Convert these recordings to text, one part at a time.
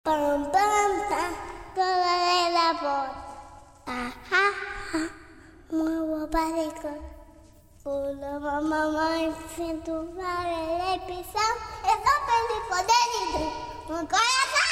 Bam, bam, bam, toda la voz. Ajá, ajá, muy básico. Pula, mamãe, sinto para a pisão. Eu sou feliz poder ir no coração.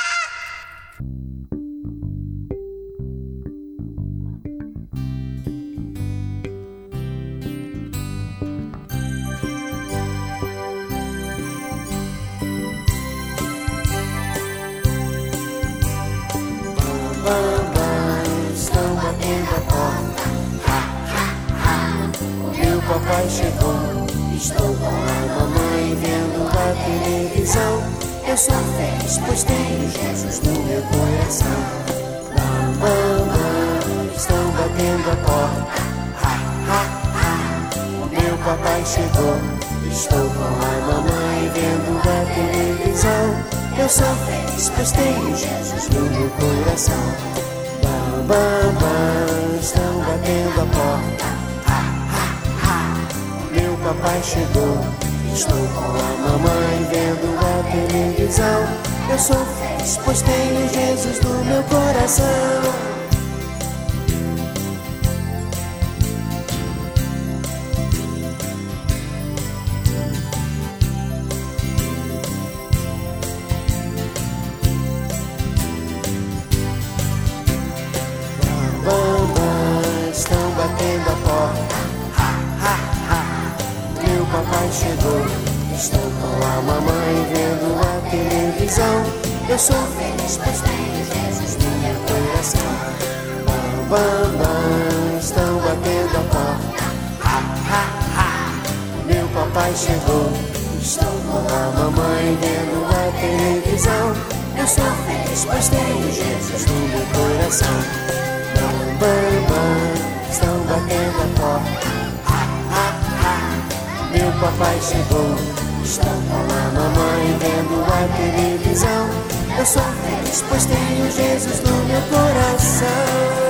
Bam, bam, estão batendo a porta. Ha, ha, ha, o meu papai chegou. Estou com a mamãe vendo a televisão. Eu sou feliz, pois tenho Jesus no meu coração. Bam, bam, bam, estão batendo a porta. Ha, ha, ha, o meu papai chegou. Estou com a mamãe vendo a televisão. Eu sou feliz, pois tenho Jesus no meu coração. Bam, bam, bam, estão batendo a porta. Ha, ha, ha, meu papai chegou. Estou com a mamãe vendo a televisão. Eu sou feliz, pois tenho Jesus no meu coração. Estão batendo a porta. Ha, ha, ha, meu papai chegou. Estou com a mamãe vendo a televisão. Eu sou feliz, pois tenho Jesus no meu coração. Bam, bam, bam, estão batendo a porta. Ha, ha, ha, meu papai chegou. Estou com a mamãe vendo a televisão. Eu sou feliz, pois tenho Jesus no meu coração. Bam, bam, bam, estão batendo a porta. Ha, ha, ha, meu papai chegou. Estou com a mamãe vendo a televisão. Eu sou feliz, pois tenho Jesus no meu coração.